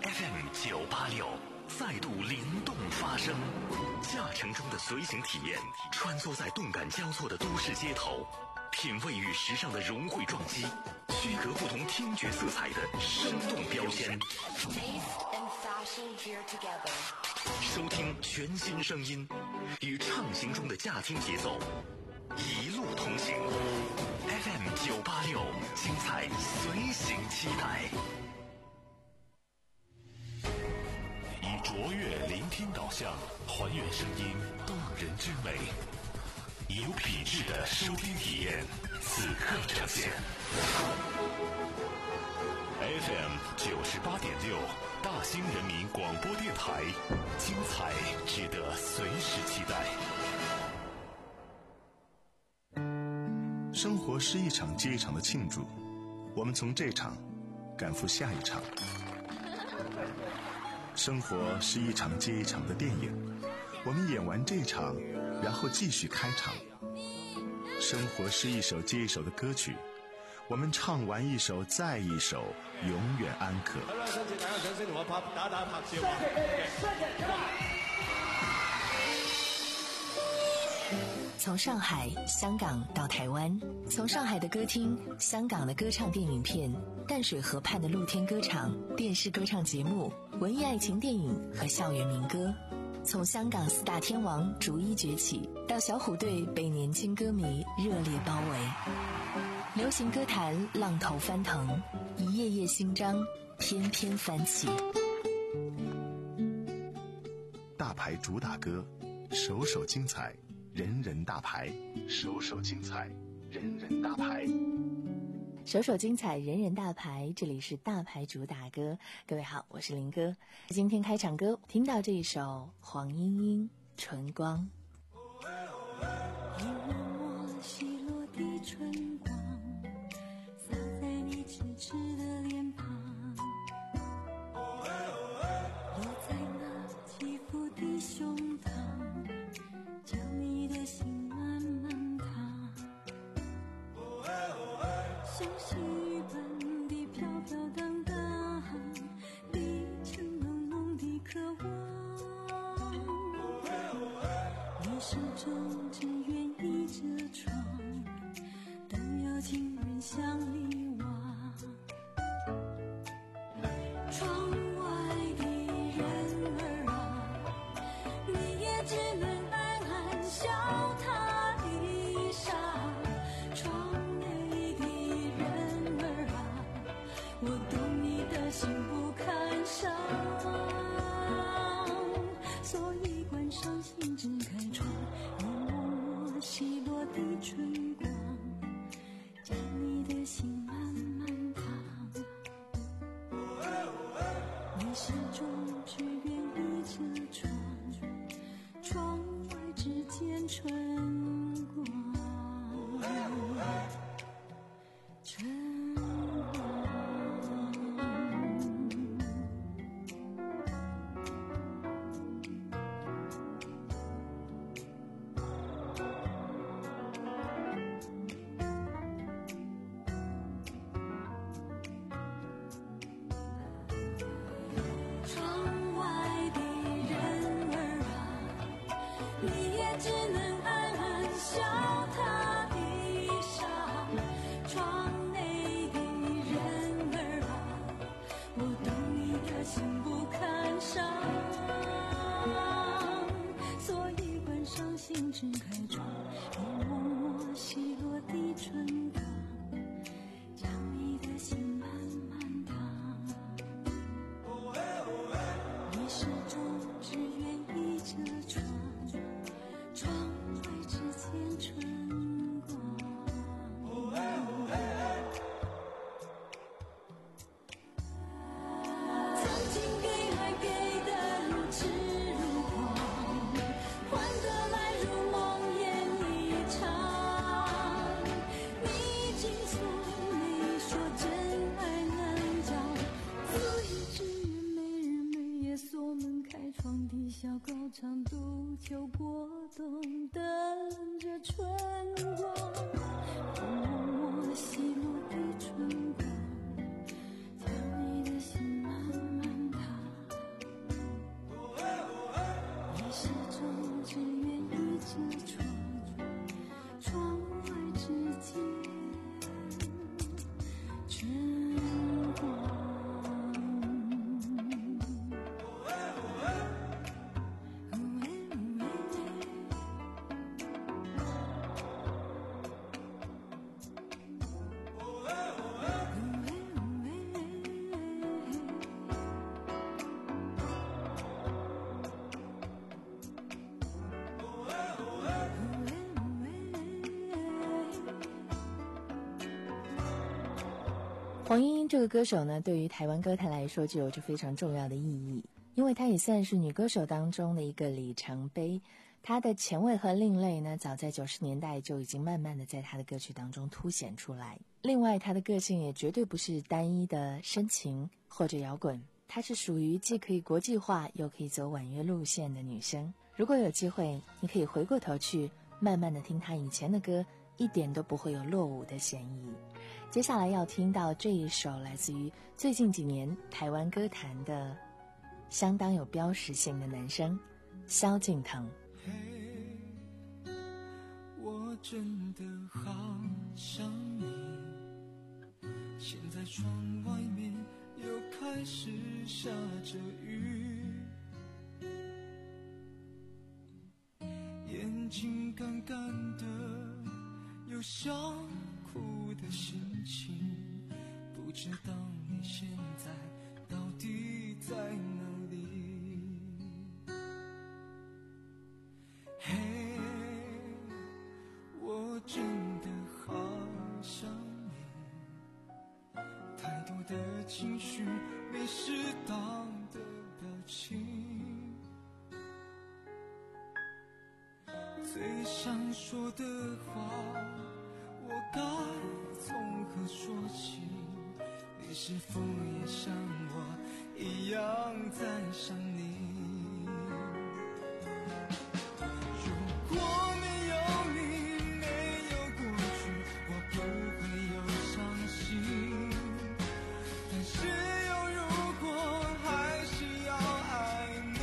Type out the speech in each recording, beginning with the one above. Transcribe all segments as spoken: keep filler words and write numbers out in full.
F M 九八六再度灵动发声，驾乘中的随行体验，穿梭在动感交错的都市街头，品味与时尚的融汇撞击，区隔不同听觉色彩的生动标签。收听全新声音，与畅行中的驾听节奏，一路同行。F M 九八六，精彩随行期待。以卓越聆听导向，还原声音动人之美，以有品质的收听体验，此刻呈现。F M 九十八点六，大兴人民广播电台，精彩值得随时期待。 生活是一场接一场的庆祝，我们从这场赶赴下一场。生活是一场接一场的电影，我们演完这场，然后继续开场。生活是一首接一首的歌曲，我们唱完一首再一首，永远安可。 好啦，新次大家掌聲同我拍打打拍照啊！ 从上海、香港到台湾，从上海的歌厅、香港的歌唱电影片、淡水河畔的露天歌场、电视歌唱节目、文艺爱情电影和校园民歌，从香港四大天王逐一崛起，到小虎队被年轻歌迷热烈包围。流行歌坛浪头翻腾，一页页新章翩翩翻起。 大牌主打歌，首首精彩，人人大牌，首首精彩，人人大牌。 首首精彩，人人大牌，这里是大牌主打歌。各位好，我是林哥。今天开场歌听到这一首黄莺莺《春光》。 一轮我稀落的春光，洒在你痴痴的脸庞，落在那起伏的胸膛，将你的心慢慢烫，像细雨般的飘飘荡荡，滴成浓浓的渴望。你手中只愿倚着窗，等有情人向里望。窗外的人儿啊，你也只能暗暗笑他一晌。窗内的人儿啊，我懂你的心不堪伤，所以关上心只开窗，一抹抹稀落的春光，将你的心慢慢烫。你始终只愿倚着窗，窗外只见春光，春光。窗外的人儿啊，你也只能暗暗笑他一晌。窗内的人儿啊，我懂你的心不堪伤，所以关上心只开窗，一抹抹稀落的春光，将你的心慢慢烫。你始终只愿倚着窗，窗外只见春光。曾经给爱给的如痴如狂，换得来如梦魇黄莺莺这个歌手呢，对于台湾歌坛来说就有着非常重要的意义，因为她也算是女歌手当中的一个里程碑。她的前卫和另类呢，早在九十年代就已经慢慢的在她的歌曲当中凸显出来。另外，她的个性也绝对不是单一的深情或者摇滚，她是属于既可以国际化又可以走婉约路线的女生。如果有机会，你可以回过头去慢慢的听她以前的歌，一点都不会有落伍的嫌疑。接下来要听到这一首来自于最近几年台湾歌坛的相当有标识性的男生萧敬腾。 嘿，我真的好想你，现在窗外面又开始下着雨，眼睛干干的，有想哭的心情，不知道你现在到底在哪里。嘿，我真的好想你，太多的情绪，没适当的表情，最想说的话我该从何说起？你是否也像我一样在想你？如果没有你，没有过去，我不会有伤心。但是有如果，还是要爱你。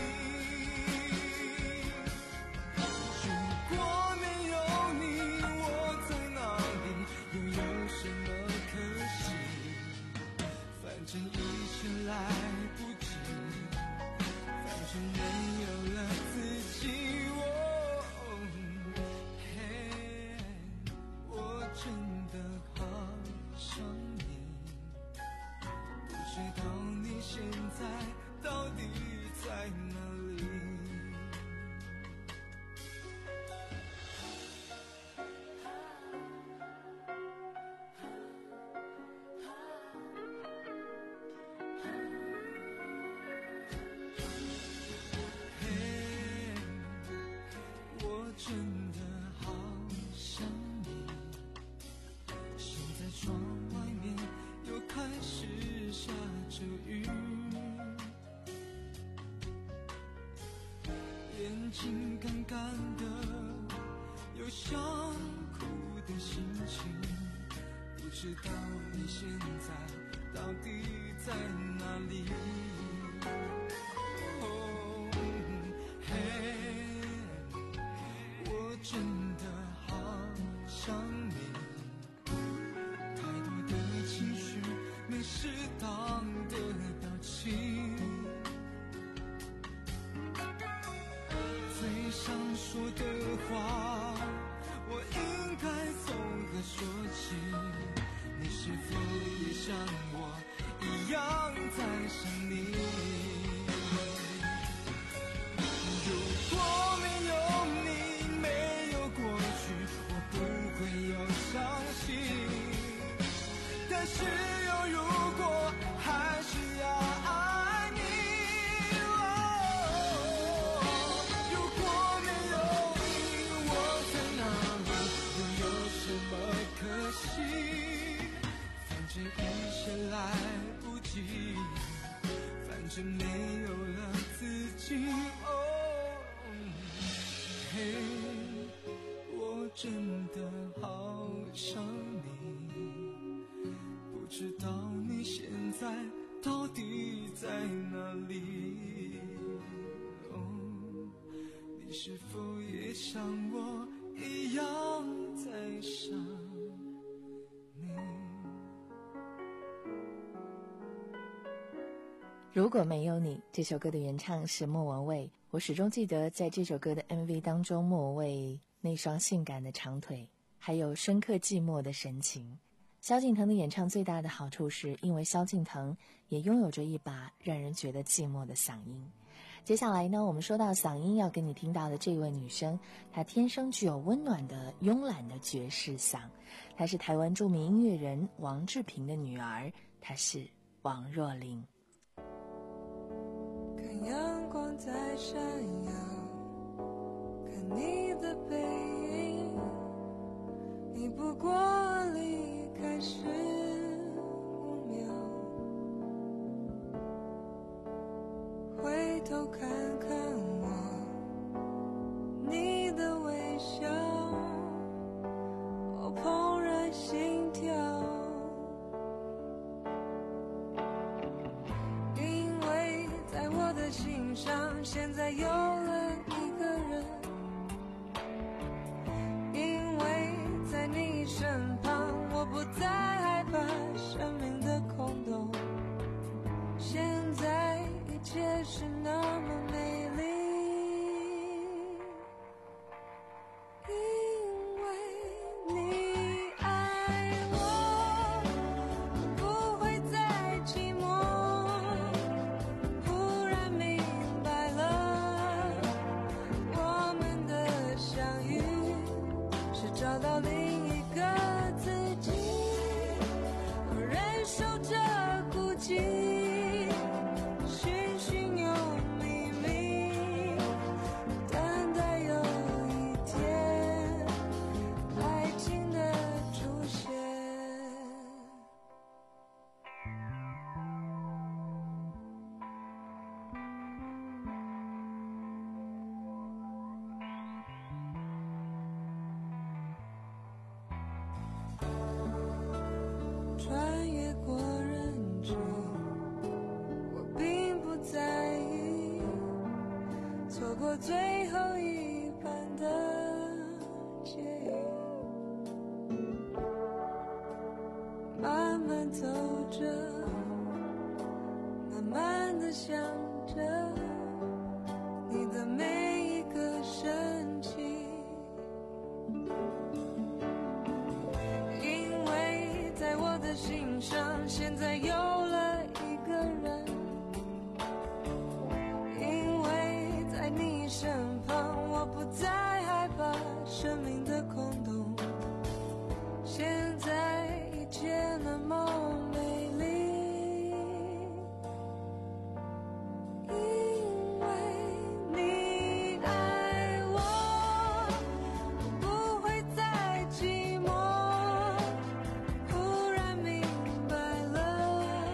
如果没有你，我在哪里？又有什么可惜？反正一切来不及，反正没有了自己。嘿，我真的好想你，不知道你现在到底在哪里。真的好想你，现在窗外面又开始下着雨，眼睛干干的，有想哭的心情，不知道你现在到底在哪里。哦，嘿，真的好想你，太多的情绪，没适当的表情，最想说的话，我应该从何说起？你是否也像我一样在想你？如果没有你，但是有如果，还是要爱你。哦，如果没有你，我在哪里？又有什么可惜？反正一切来不及，反正没有了自己。哦，嘿，我真的好想你，不知道你现在到底在哪里。哦，你是否也像我一样在想你？ 如果没有你，这首歌的原唱是莫文蔚。我始终记得在这首歌的 M V 当中，莫文蔚那双性感的长腿，还有深刻寂寞的神情。萧敬腾的演唱最大的好处是，因为萧敬腾也拥有着一把让人觉得寂寞的嗓音。接下来呢，我们说到嗓音要给你听到的这位女生，她天生具有温暖的慵懒的爵士嗓。她是台湾著名音乐人王志平的女儿， 她是王若琳。 看阳光在闪耀，看你的背影，你不过离开十五秒，回头看看我，你的微笑，我怦然心跳，因为在我的心上现在有了一个人，因为在你身旁我不再害怕生命的空洞，现在一切是那么美丽，因为你爱我，不会再寂寞，忽然明白了，我们的相遇是找到另一个自己，我忍受着孤寂，寻寻又觅觅，等待有一天爱情的出现。穿越过人群，我并不在意，错过最后一班的捷运，慢慢走着，慢慢地想着你的每一个神情，因为在我的心上现在有了一个人，因为在你身旁我不再害怕生命的空洞，现在一切那么美丽，因为你爱我，不会再寂寞，忽然明白了，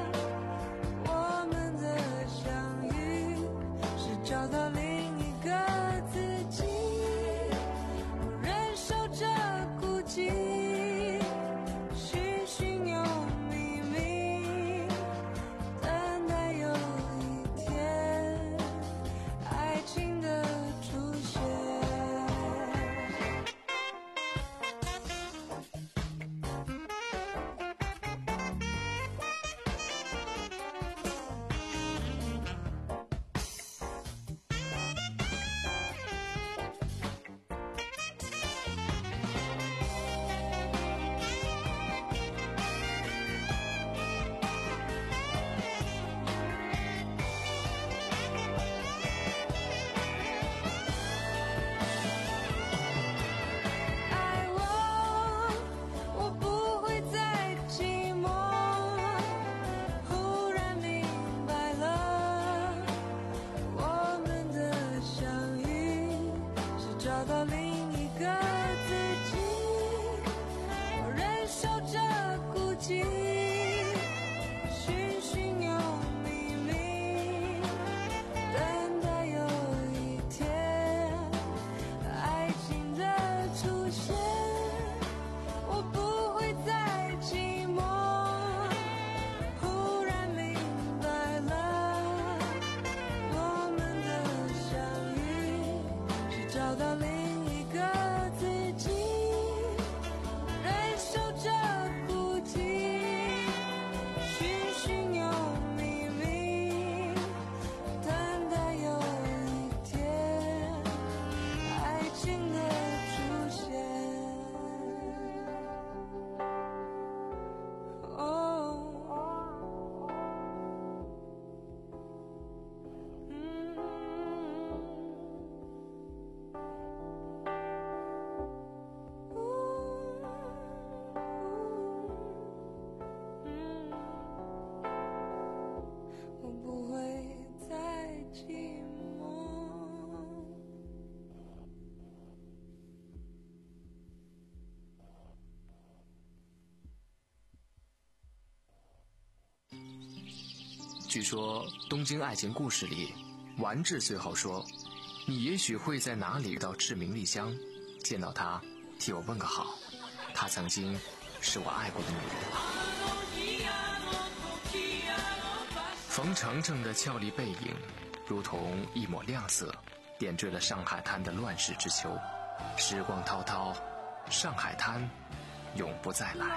据说《东京爱情故事》里，丸治最后说，你也许会在哪里遇到赤名莉香，见到她替我问个好，她曾经是我爱过的女人。冯程程的俏丽背影如同一抹亮色，点缀了上海滩的乱世之秋。时光滔滔，上海滩永不再来。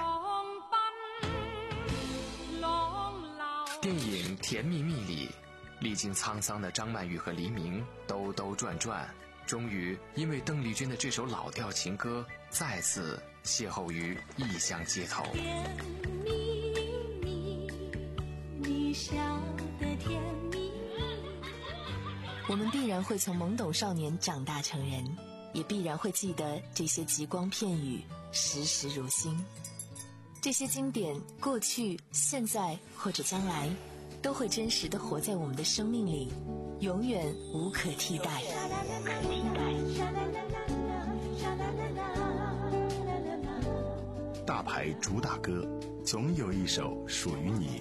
电影《甜蜜蜜》里，历经沧桑的张曼玉和黎明兜兜转转，终于因为邓丽君的这首老调情歌再次邂逅于异乡街头。 甜蜜蜜，你笑得甜蜜。 我们必然会从懵懂少年长大成人，也必然会记得这些极光片语，时时如新。这些经典，过去、现在或者将来，都会真实地活在我们的生命里，永远无可替代。 大牌主打歌，总有一首属于你。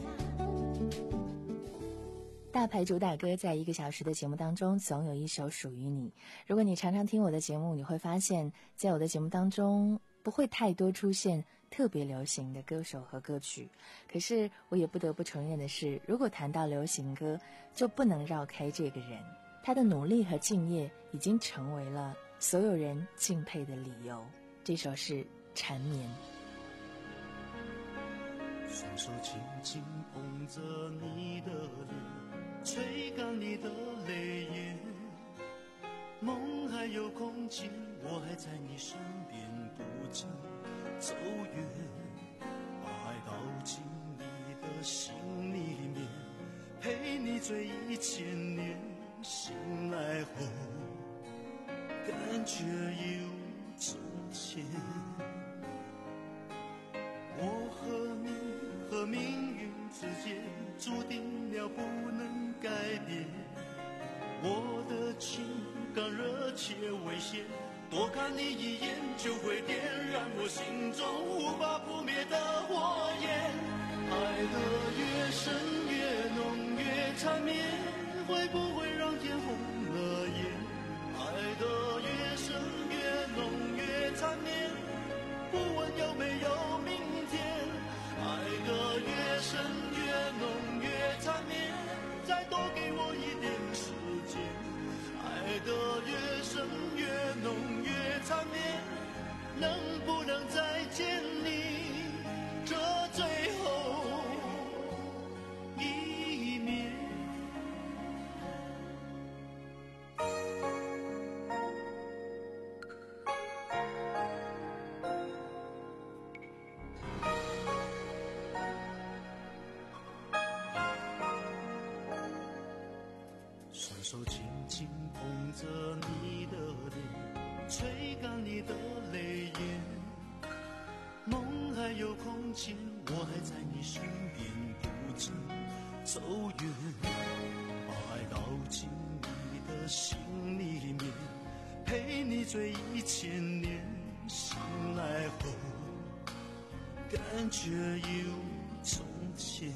大牌主打歌，在一个小时的节目当中，总有一首属于你。如果你常常听我的节目，你会发现在我的节目当中不会太多出现特别流行的歌手和歌曲，可是我也不得不承认的是，如果谈到流行歌，就不能绕开这个人，他的努力和敬业已经成为了所有人敬佩的理由。这首是《缠绵》。 双手轻轻捧着你的脸，吹干你的泪眼，梦还有空间，我还在你身边，不曾走远，把爱倒进你的心里面，陪你醉一千年，醒来后感觉有从前。我和你和命运之间注定了不能改变，我的情感热切危险，多看你一眼就会点燃我心中无法扑灭的火焰。爱得越深越浓越缠绵，会不会让天红了眼？爱得越深越浓越缠绵，不问有没有明天。爱得越深越浓越缠绵，再多给我一点时间。爱得越深越浓越缠绵，能不能再见你这最后一面？双手轻轻捧着你的脸，吹干你的泪眼，梦还有空间，我还在你身边，不曾走远，把爱倒进你的心里面，陪你醉一千年，醒来后感觉有从前。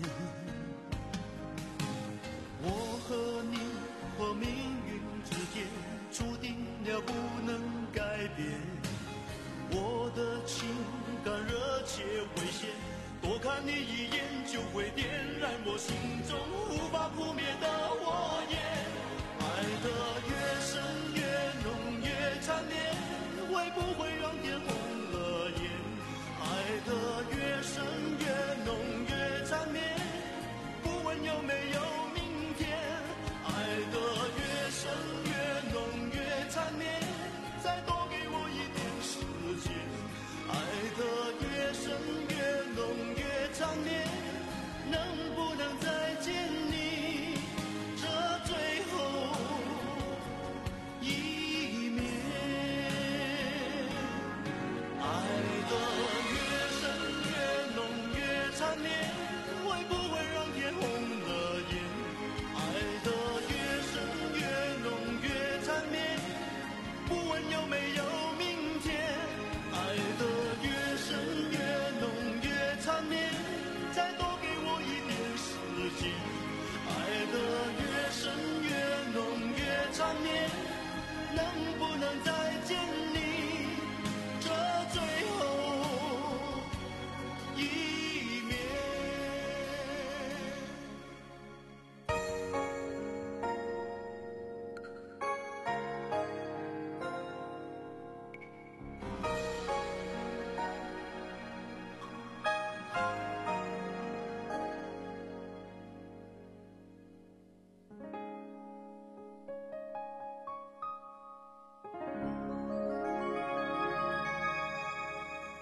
我和你和命运之间注定了不能改变，我的情感热切危险，多看你一眼就会点燃我心中无法扑灭的火焰。爱得越深越浓越缠绵，会不会让天红了眼？爱得越深越浓越缠绵，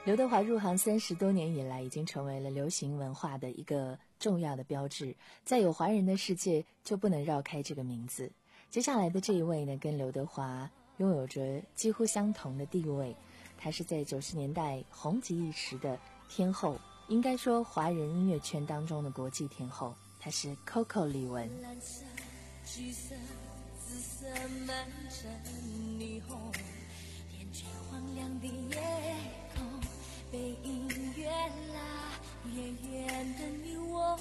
刘德华入行三十多年以来，已经成为了流行文化的一个重要的标志，在有华人的世界就不能绕开这个名字。接下来的这一位呢，跟刘德华拥有着几乎相同的地位，他是在九十年代红极一时的天后，应该说华人音乐圈当中的国际天后，她是 Coco 李玟。 蓝色、橘色、紫色满城霓虹，点缀荒凉的夜空，被音乐拉远远的你我，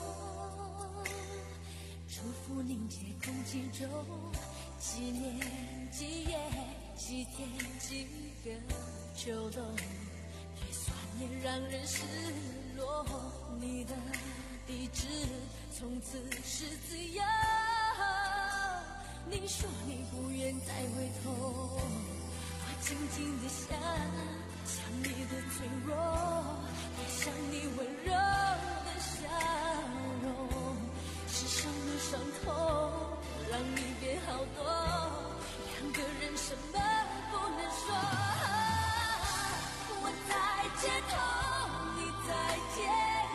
祝福凝结空气中，几年几夜几天几个秋冬，越酸也让人失落，你的地址从此是自由。你说你不愿再回头，我静静地想，想你的脆弱，也想你温柔的笑容。世上的伤痛让你变好多，两个人什么不能说。我在街头，你在天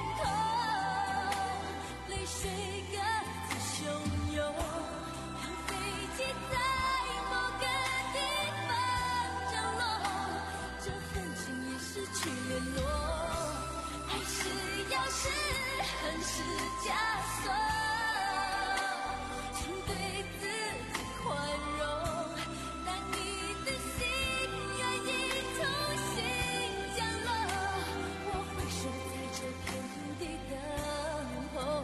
空，泪水各自汹涌，让飞机在某个地方降落，这份情也失去联络。爱是钥匙，恨是枷锁，请对自己宽容，当你的心愿意重新降落，我会守在这片土地等候。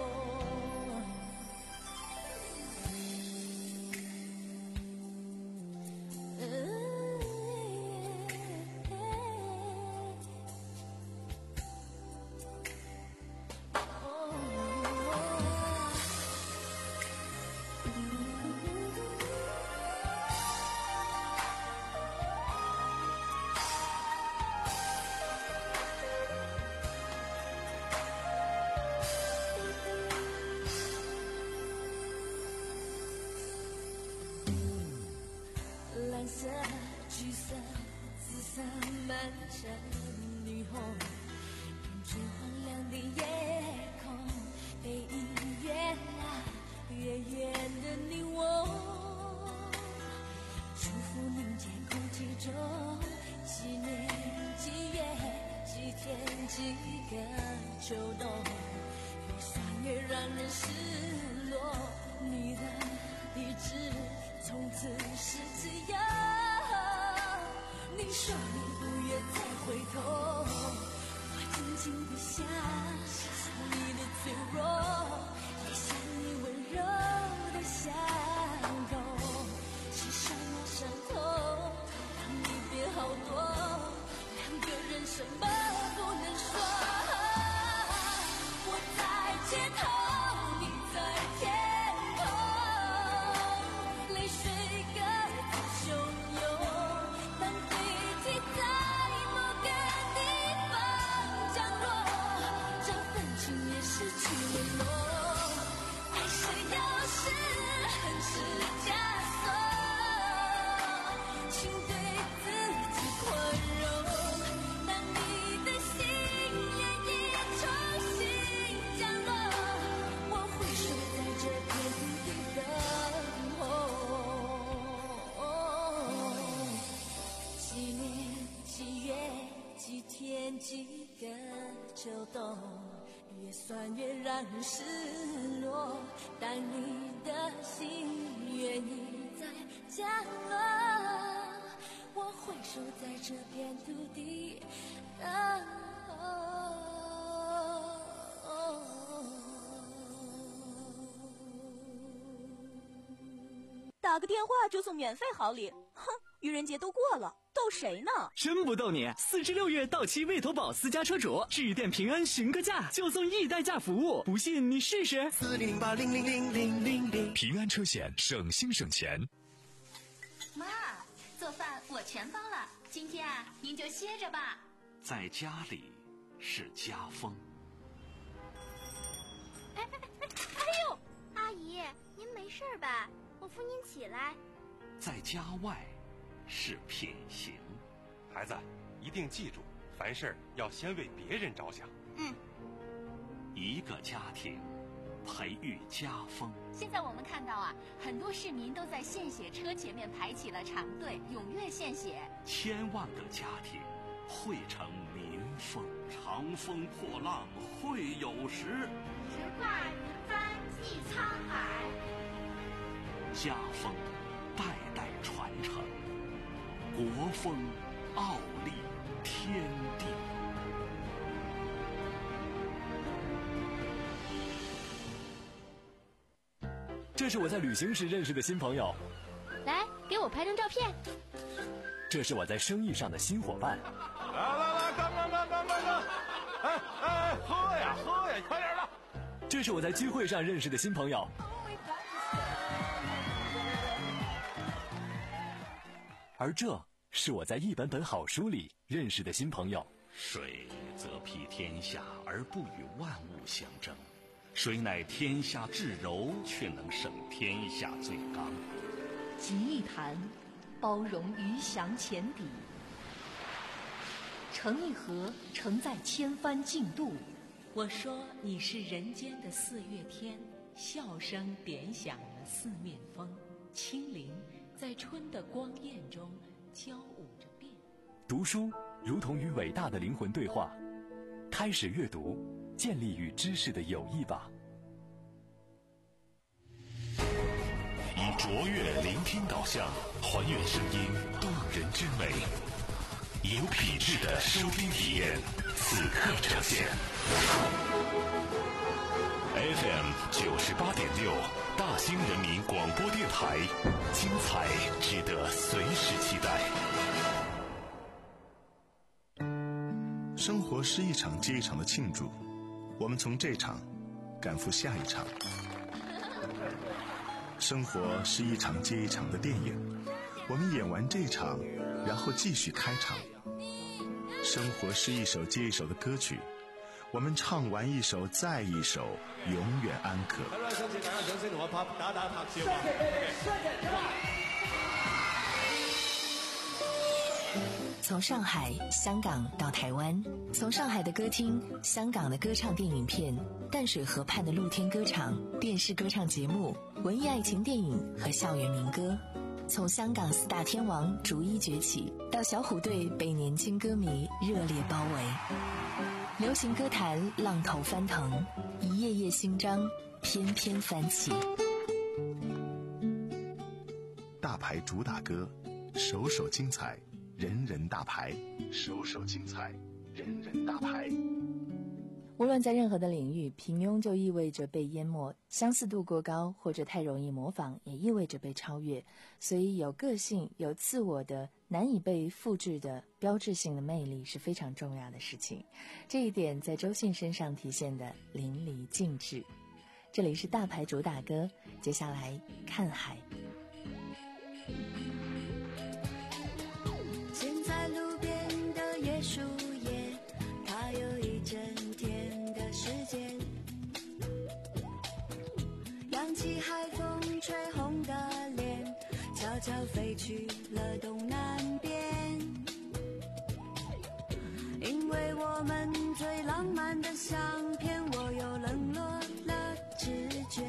蓝色、橘色、紫色满城霓虹，点缀荒凉的夜空，被音乐拉远远的你我，祝福凝结空气中，几年几月几天几个秋冬，越酸越让人失落，你的地址从此是自由。你说你不愿再回头，我静静地想，想你的脆弱，也想你温柔的笑容。世上的伤痛让你变好多，两个人什么不能说。我在街头，你在天空，泪水各自汹涌，当飞机在某个地方降落，这份情也失去联络。爱是钥匙，恨是枷锁，请对自己宽容，当你的心愿意重新降落，我会守在这片土地等候。几年几月几天几个秋冬，越酸越让人失落，当你的心愿意再降落，我会守在这片土地等候。 打个电话就送免费好礼，哼，愚人节都过了，逗谁呢？ 真不逗你，四至六月到期魏头宝私家车主，致电平安询个价，就送一代驾服务，不信你试试。 四零零八零零零零零零， 平安车险，省心省钱。 妈，做饭我全包了，今天啊，您就歇着吧。 在家里是家风。 哎哎哎哎呦，阿姨，您没事吧？我扶您起来。 在家外是品行。 孩子，一定记住， 凡事要先为别人着想。 嗯， 一个家庭，培育家风。 现在我们看到啊，很多市民都在献血车前面排起了长队，踊跃献血。 千万个家庭，汇成民风。 长风破浪会有时， 直挂云帆济沧海。 家风代代传承，国风傲立天地。 这是我在旅行时认识的新朋友， 来，给我拍张照片。 这是我在生意上的新伙伴。 来来来，干干干干干干！哎哎，喝呀喝呀，快点的！ 这是我在聚会上认识的新朋友。而这是我在一本本好书里认识的新朋友。 水则披天下而不与万物相争，谁乃天下至柔，却能胜天下最刚。 集一坛，包容鱼翔浅底；盛一盒，承载千帆竞渡。我说你是人间的四月天，笑声点响了四面风，清灵在春的光艳中交舞着变。 读书如同与伟大的灵魂对话，开始阅读，建立与知识的友谊吧。 以卓越聆听导向，还原声音动人之美，有品质的收听体验，此刻呈现。F M 九十八点六，大兴人民广播电台，精彩值得随时期待。 生活是一场接一场的庆祝，我们从这场赶赴下一场。生活是一场接一场的电影，我们演完这场，然后继续开场。生活是一首接一首的歌曲，我们唱完一首再一首，永远安可。 好了，相信大家掌声同我拍打打拍手吧。 从上海、香港到台湾，从上海的歌厅、香港的歌唱电影片、淡水河畔的露天歌场、电视歌唱节目、文艺爱情电影和校园民歌，从香港四大天王逐一崛起，到小虎队被年轻歌迷热烈包围，流行歌坛浪头翻腾，一页页新章翩翩翻起。 大牌主打歌，首首精彩，人人大牌，首首精彩，人人大牌。 无论在任何的领域，平庸就意味着被淹没，相似度过高或者太容易模仿也意味着被超越。所以有个性、有自我的难以被复制的标志性的魅力是非常重要的事情，这一点在周迅身上体现的淋漓尽致。这里是大牌主打歌，接下来看海。 现在路边的椰树叶，它有一整天的时间，扬起海风吹红的脸，悄悄飞去了东南边。因为我们最浪漫的相片，我又冷落了直觉。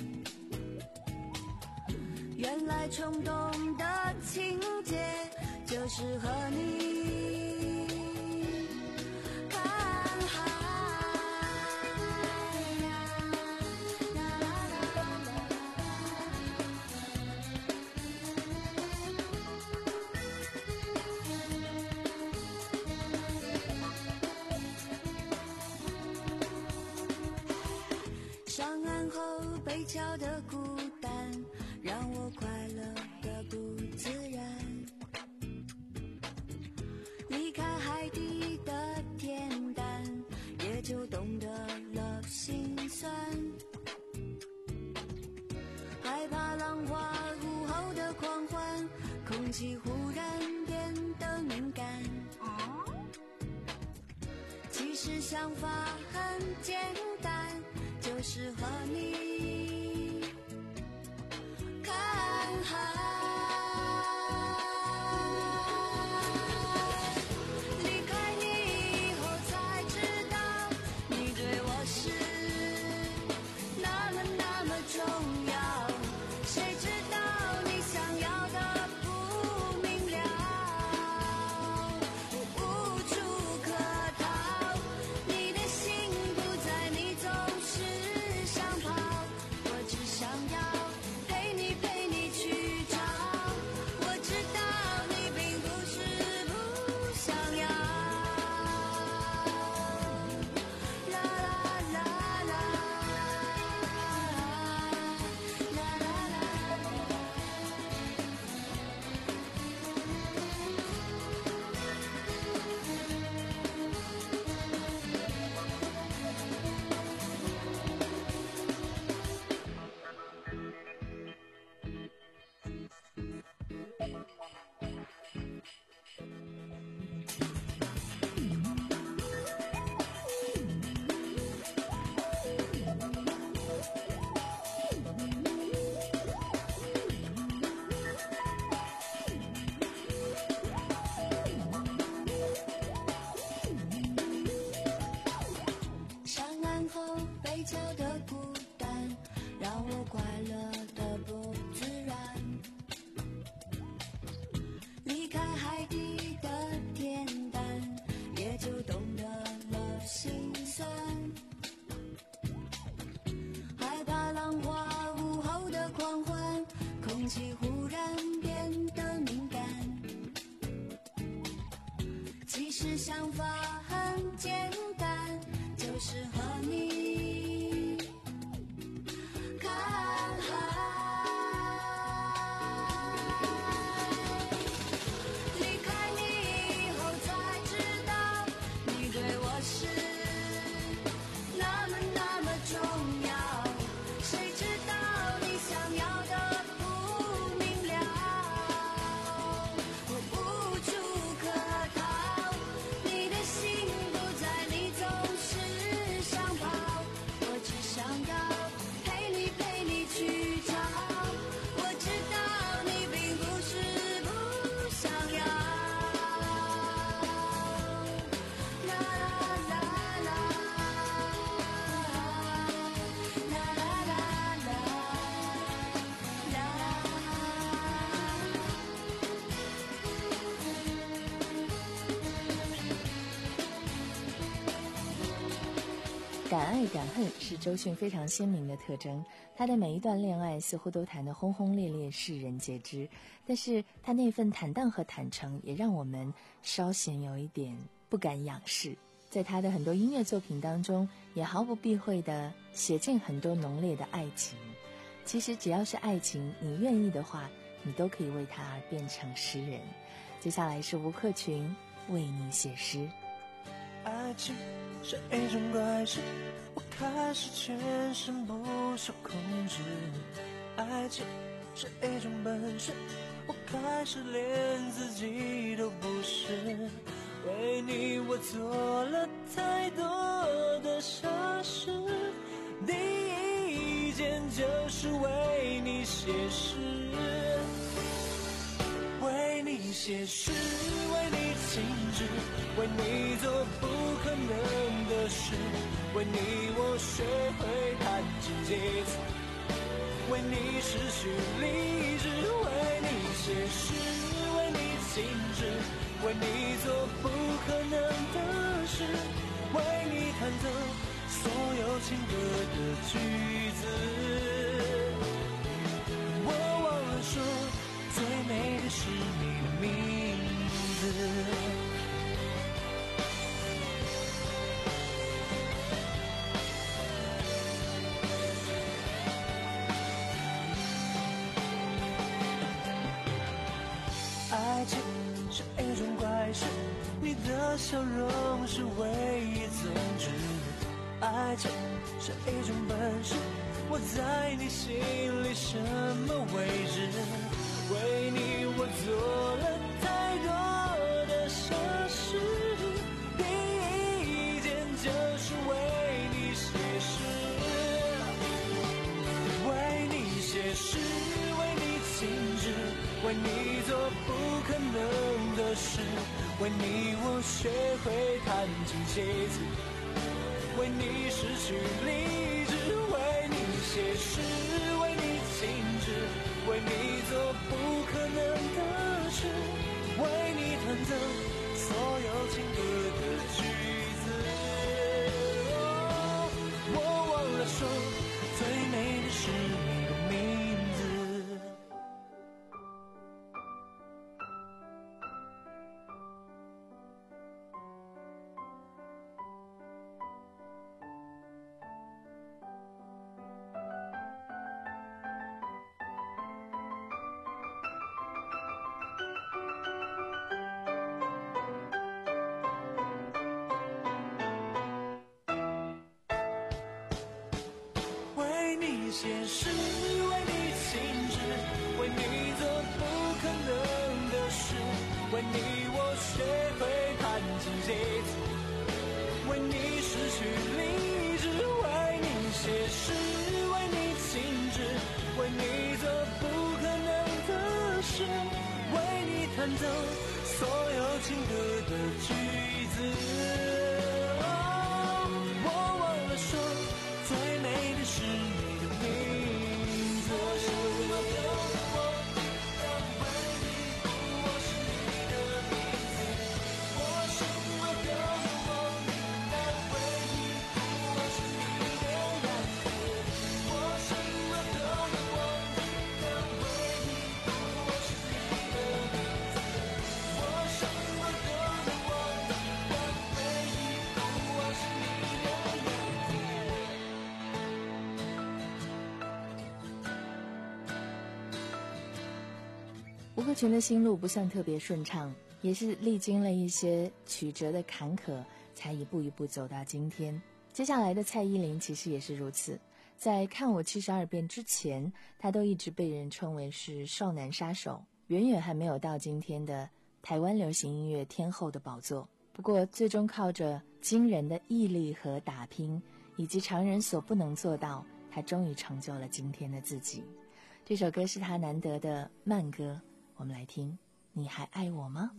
原来冲动的情节就是和你看海。上岸后被敲的孤单，让我快乐的不自然。离开海底的恬淡，也就懂得了心酸。害怕浪花午后的狂欢，空气忽然变得敏感。其实想法很简单，就是和你看海。离开你敢爱敢恨是周迅非常鲜明的特征，她的每一段恋爱似乎都谈得轰轰烈烈，世人皆知，但是她那份坦荡和坦诚也让我们稍显有一点不敢仰视。在她的很多音乐作品当中，也毫不避讳地写进很多浓烈的爱情。其实只要是爱情，你愿意的话，你都可以为它而变成诗人。接下来是吴克群为你写诗。 爱情是一种怪事，我开始全身不受控制。爱情是一种本事，我开始连自己都不是。为你我做了太多的傻事，第一件就是为你写诗。为你写诗，为你静止，为你做不可能的事，为你我学会弹琴节奏，为你失去理智。为你写诗，为你静止，为你做不可能的事，为你弹奏所有情歌的句子。我忘了说，最美的是你的名字。爱情是一种怪事，你的笑容是唯一宗旨。爱情是一种本事，我在你心里什么位置？为你我做了太多的傻事，第一件就是为你写诗。为你写诗，为你静止，为你做不可能的事，为你我学会弹琴写字，为你失去理智。为你写诗，为你静止，为你做不可能的事，为你弹奏所有情歌的句子。哦，我忘了说，最美的是你的名字。写诗，为你静止，为你做不可能的事，为你我学会弹琴写字，为你失去理智。为你写诗，为你静止，为你做不可能的事，为你弹奏所有情歌的句子。哦，我忘了说，最美的是你的名字。我什么都忘，但为你我是你的名字。我什么都忘，但为你我是你的样子。我什么都忘，但为你我是你的名字。我什么都忘，但为你我是你的样子。 吴克群的心路不算特别顺畅，也是历经了一些曲折的坎坷，才一步一步走到今天。接下来的蔡依林其实也是如此，在看我七十二变之前，她都一直被人称为是少男杀手，远远还没有到今天的台湾流行音乐天后的宝座。不过最终靠着惊人的毅力和打拼，以及常人所不能做到，她终于成就了今天的自己。这首歌是她难得的慢歌，我们来听，你还爱我吗？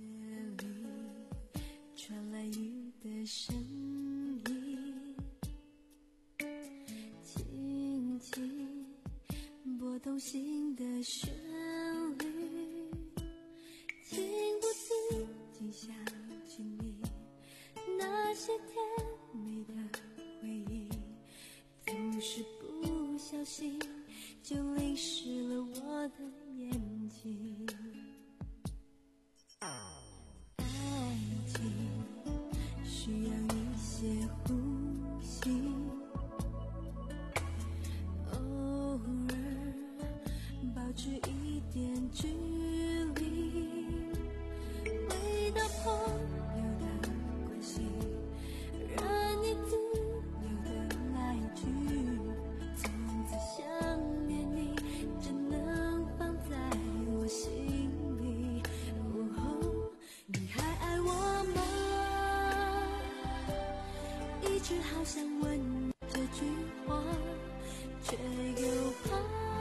传来雨的声音，轻轻拨动心的旋律，情不自禁想起你那些甜美的回忆。 就淋湿了我的眼睛。爱情需要一些呼吸，偶尔保持一点距离，回到朋友的关系，让你自由的来去。从此想念你，只能放在我心里。哦，你还爱我吗？一直好想问这句话，却又怕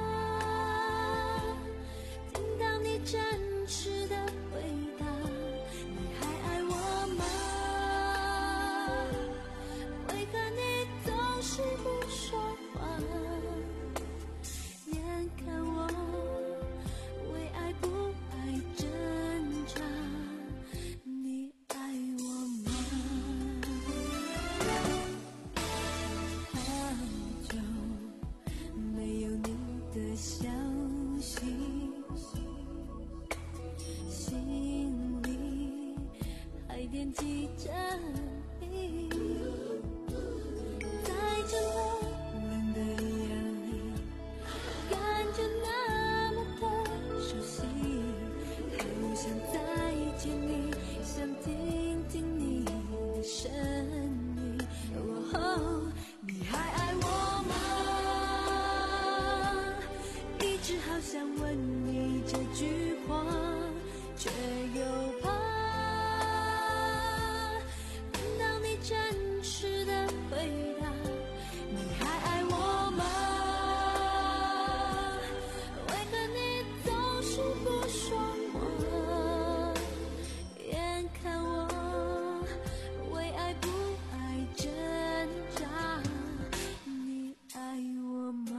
听到你真实的回答。你还爱我吗？为何你总是不说话？眼看我为爱不爱挣扎，你爱我吗？好久没有你的消息，心里还惦记着你，在这冷冷的夜里，感觉那么的熟悉，好想再见你，想听听你的声音。哦，你还爱我吗？一直好想问你这句话，却又怕听到你真实的回答。你还爱我吗？为何你总是不说话？眼看我为爱不爱挣扎，你爱我吗？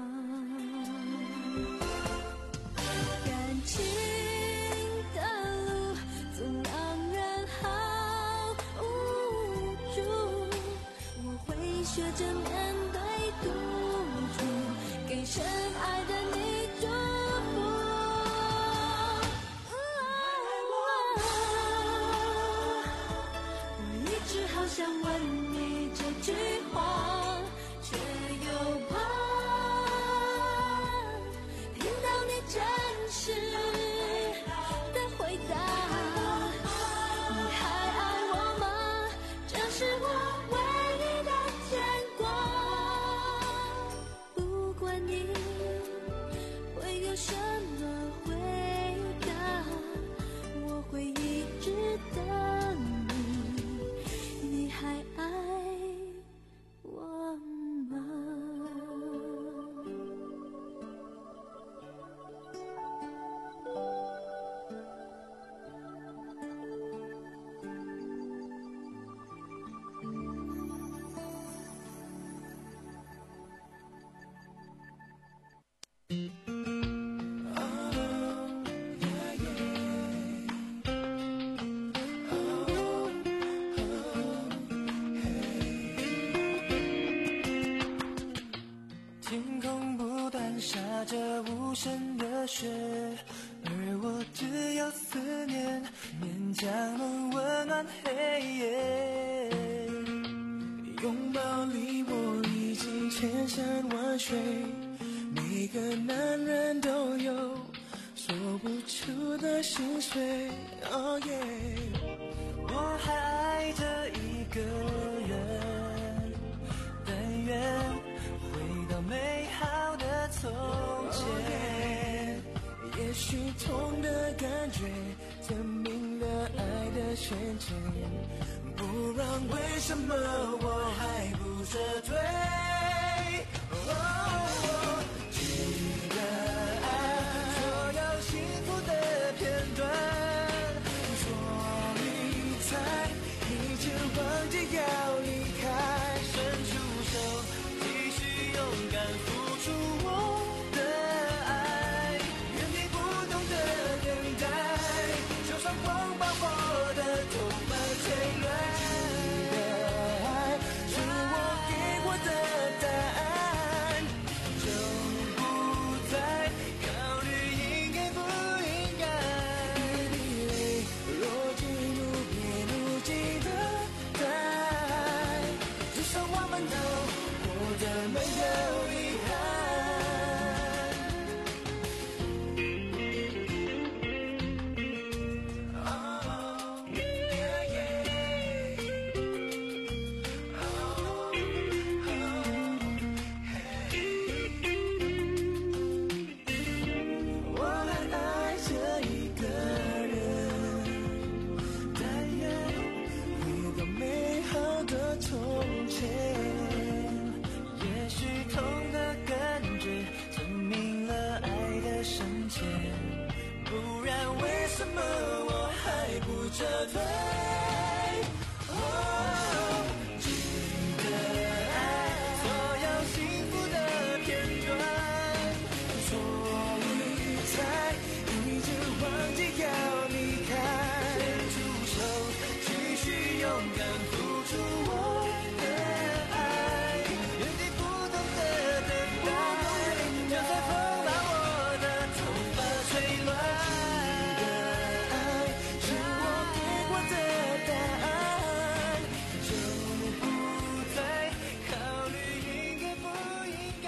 感情的路总让人好无助，我会学着面对赌注，给深爱的你祝福。我一直好想问你这句话，却又怕听到你真实的回答。你还爱我吗？这是我唯一的牵挂。不管你会有什么回答，我会一直等你。你还爱我吗？ 天空不断下着无声的雪，而我只有思念勉强能温暖黑夜。拥抱离我已经千山万水，每个男人都有说不出的心碎。哦耶，我还爱着一个人，但愿回到美好的从前。也许痛的感觉证明了爱的深沉，不然为什么我还不撤退？哦哦，记得爱所有幸福的片段，说你在以前忘记要离开，伸出手继续勇敢付出我的爱，原地不动的等待，就算风把我的头发吹乱。记得爱是我给我的答案， 来不撤退。哦，记得爱所有幸福的片段，错与猜，一直忘记要离开。伸出手，继续勇敢付出我的爱，原地不动的等待，就算风把我的头发吹乱。记得爱是我给过的答案，就不再考虑应该不应该，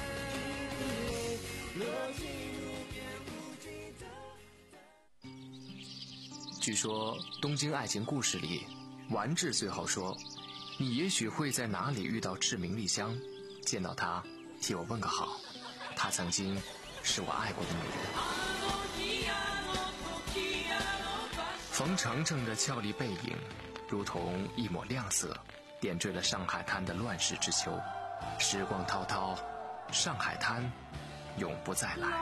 落进无边无际的。 据说《东京爱情故事》里，丸治最后说：“你也许会在哪里遇到赤名莉香，见到她，替我问个好。她曾经是我爱过的女人。”冯程程的俏丽背影，如同一抹亮色，点缀了上海滩的乱世之秋。时光滔滔，上海滩永不再来。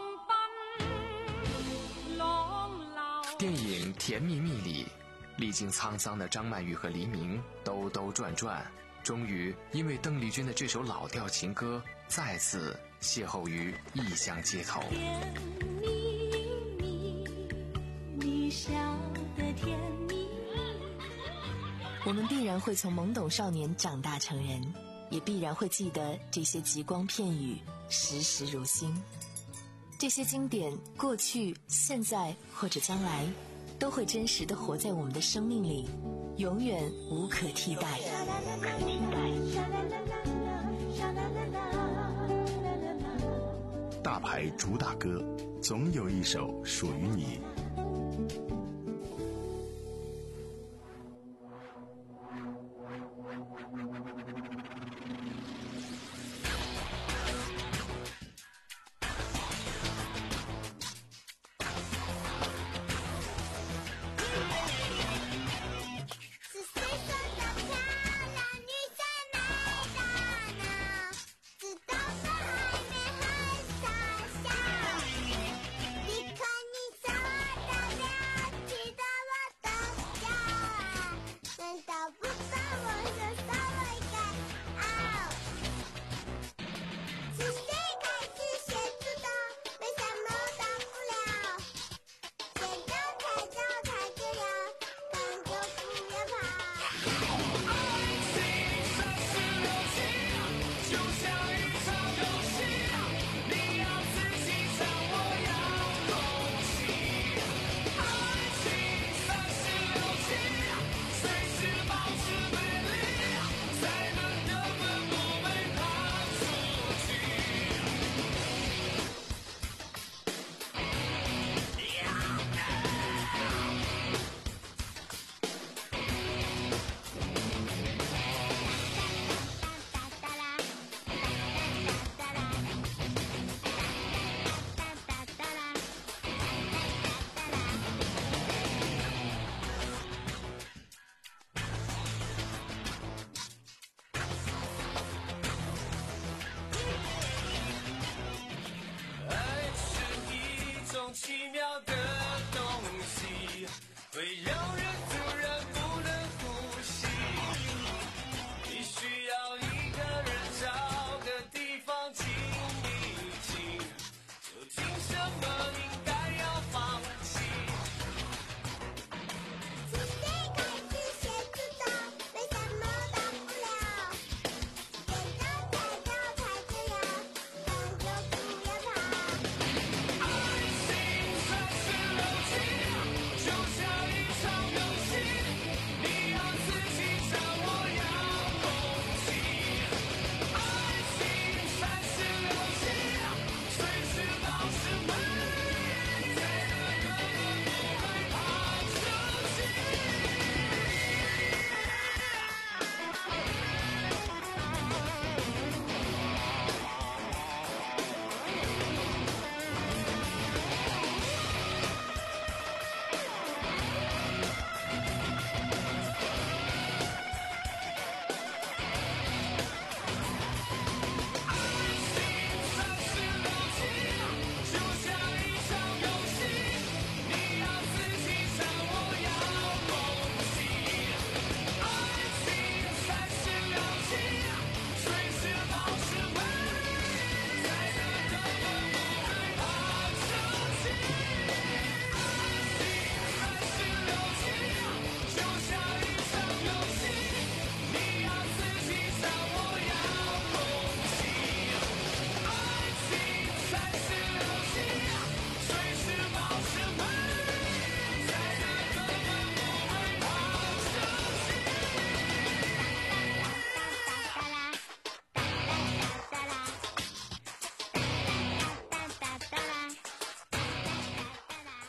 电影《甜蜜蜜》里，历经沧桑的张曼玉和黎明兜兜转转，终于因为邓丽君的这首老调情歌，再次邂逅于异乡街头。 甜蜜蜜，你笑得甜蜜。 我们必然会从懵懂少年长大成人，也必然会记得这些极光片语，时时如新。这些经典，过去、现在或者将来，都会真实地活在我们的生命里，永远无可替代。 大牌主打歌，总有一首属于你。 你看你傻大的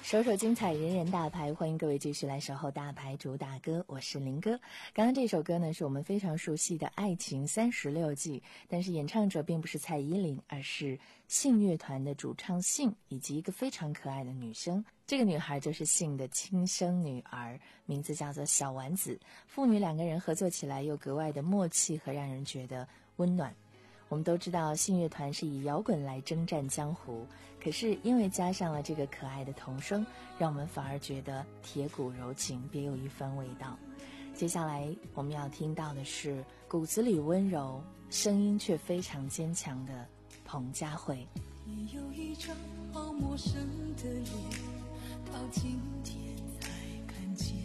首首精彩，人人大牌，欢迎各位继续来守候大牌主打歌，我是林哥。刚刚这首歌呢，是我们非常熟悉的《爱情三十六计》，但是演唱者并不是蔡依林，而是信乐团的主唱信以及一个非常可爱的女生。这个女孩就是信的亲生女儿，名字叫做小丸子。父女两个人合作起来又格外的默契和让人觉得温暖。我们都知道信乐团是以摇滚来征战江湖，可是因为加上了这个可爱的童声，让我们反而觉得铁骨柔情，别有一番味道。接下来我们要听到的是骨子里温柔，声音却非常坚强的彭佳慧。 你有一张好陌生的脸，到今天才看见，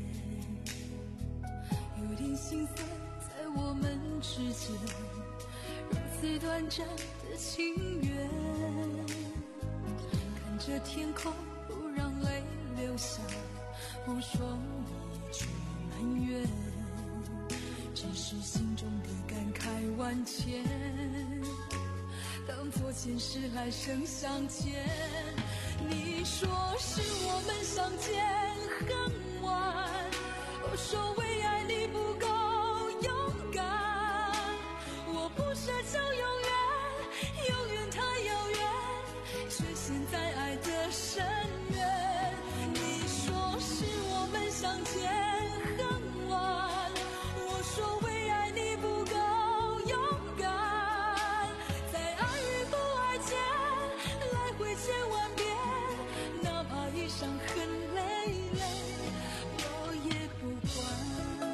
有点心酸在我们之间，如此短暂的情缘，看着天空不让泪流下，不说一句埋怨，只是心中的感慨万千，当作前世来生相见。你说是我们相见很晚，我说为爱你不够勇敢，我不奢求永远，永远太遥远，却陷在爱的深渊。你说是我们相见很晚，我说为爱你不够勇敢，在爱与不爱间来回千万遍，哪怕一伤痕累累，我也不管。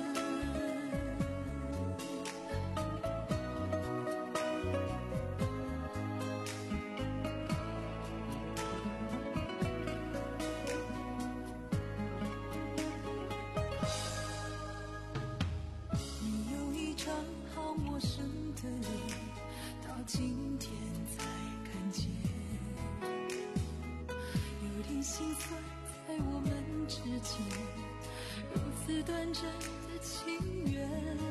你有一张好陌生的脸，到今天才看见，有点心酸在我们之间，如此短暂的情缘，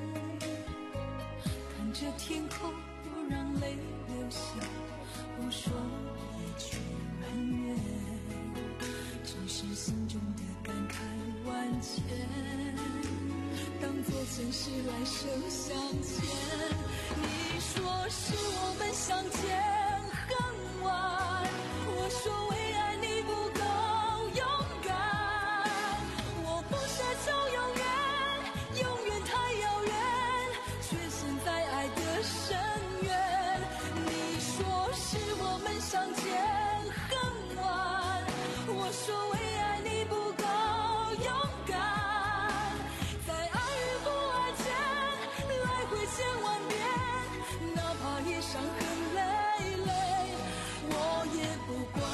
看着天空不让泪流下，不说一句埋怨，只是心中的感慨万千，当作前世来生相见。你说是我们相见很晚，我说为爱你不够勇敢，我不奢求永远，永远太遥远，却陷在爱的深渊。你说是我们相见很晚，我说为爱你不够勇敢，在爱与不爱间来回千万遍，哪怕一伤痕累累，我也不管。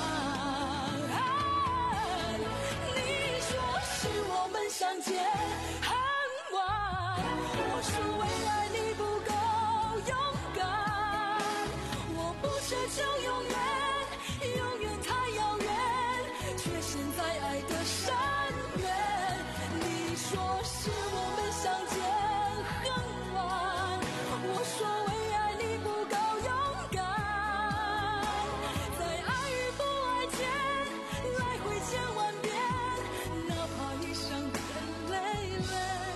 你说是我们相见很晚，我说为爱你不够勇敢，我不奢求永远，永远太遥远，却陷在爱的深渊。你说是我们相见很晚，我说为爱你不够勇敢，在爱与不爱间来回千万遍，哪怕一伤痕累累，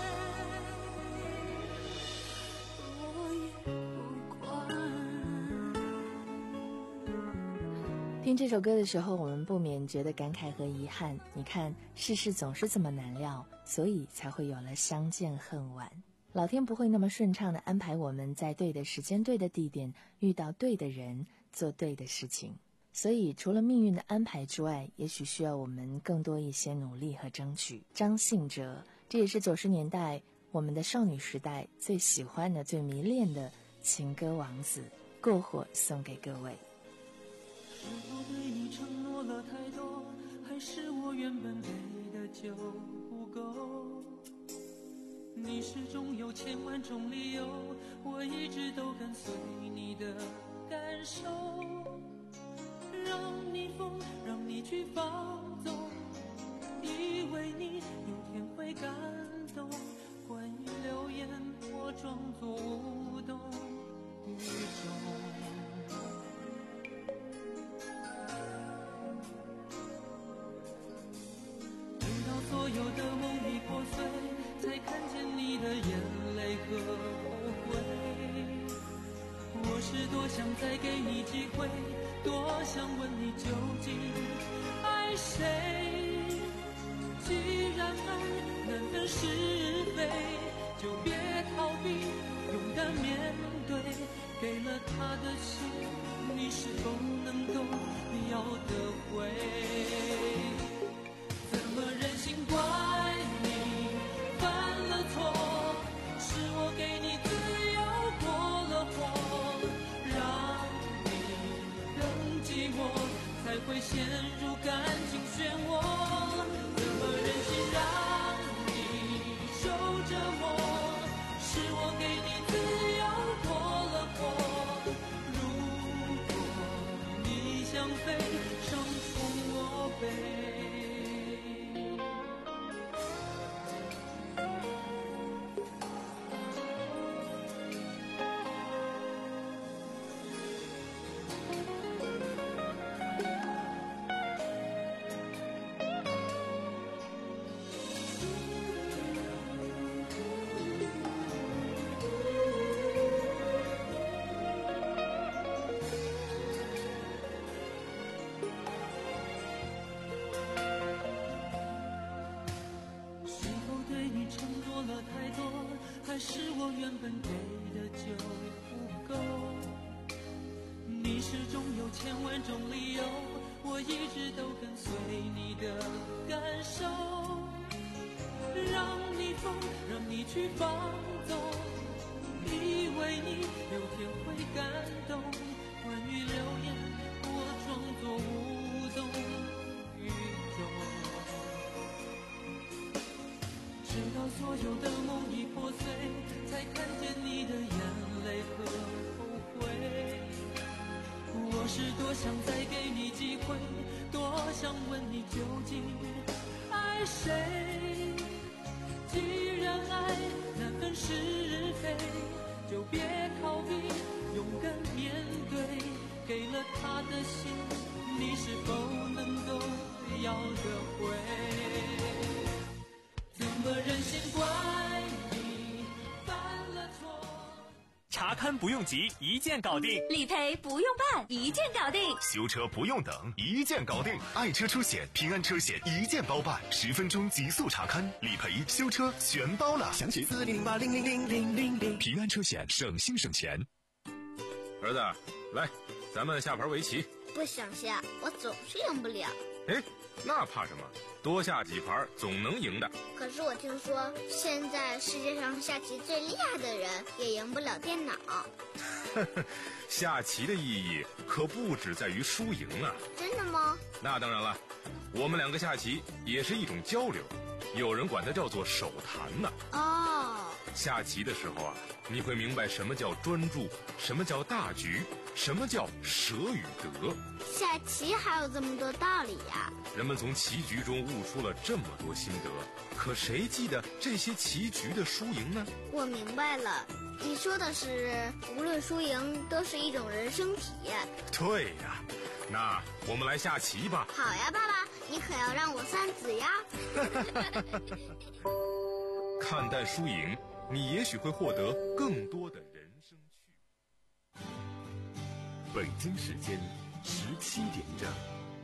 我也不管。 听这首歌的时候，我们不免觉得感慨和遗憾。你看，世事总是这么难料，所以才会有了相见恨晚。老天不会那么顺畅地安排我们在对的时间、对的地点遇到对的人，做对的事情。所以除了命运的安排之外，也许需要我们更多一些努力和争取。张信哲，这也是九十年代我们的少女时代最喜欢的、最迷恋的情歌王子，过火送给各位。 是我对你承诺了太多，还是我原本给的就不够？你始终有千万种理由，我一直都跟随你的感受，让你疯，让你去放纵，以为你有天会感动。关于流言，我装作无动于衷。 的梦已破碎，才看见你的眼泪和后悔。我是多想再给你机会，多想问你究竟爱谁。既然爱难分是非，就别逃避，勇敢面对。给了他的心，你是否能够要得回？怎么忍心怪你犯了错？是我给你自由过了火，让你更寂寞，才会陷入感情漩涡。怎么忍心让你受折磨？是我给你自由过了火。如果你想飞，伤从我背。还是我原本给的就不够，你始终有千万种理由，我一直都跟随你的感受，让你疯，让你去放纵，以为你有天会感动。关于流言，我装作无动于衷，直到所有的梦已破碎，才看见你的眼泪和后悔。我是多想再给你机会，多想问你究竟爱谁。既然爱难分是非，就别逃避，勇敢面对。给了他的心，你是否能够要得回？怎么忍心怪你犯了错？ 查勘不用急，一键搞定； 理赔不用办，一键搞定； 修车不用等，一键搞定。爱车出险，平安车险一键包办，十分钟极速查勘、理赔、修车全包了。详情四零零八零零零零零零。平安车险，省心省钱。 儿子，来，咱们下盘围棋。 不想下，我总是赢不了。 哎，那怕什么？多下几盘总能赢的。 可是我听说，现在世界上下棋最厉害的人也赢不了电脑。 下棋的意义可不只在于输赢啊！ 真的吗？ 那当然了，我们两个下棋也是一种交流，有人管它叫做手谈呢。 哦， 下棋的时候啊，你会明白什么叫专注，什么叫大局，什么叫舍与得。 下棋还有这么多道理呀！ 人们从棋局中悟出了这么多心得，可谁记得这些棋局的输赢呢？ 我明白了，你说的是无论输赢都是一种人生体验。 对呀，那我们来下棋吧。 好呀，爸爸，你可要让我三子呀。 看淡输赢，你也许会获得更多的人生趣。 北京时间十七点整。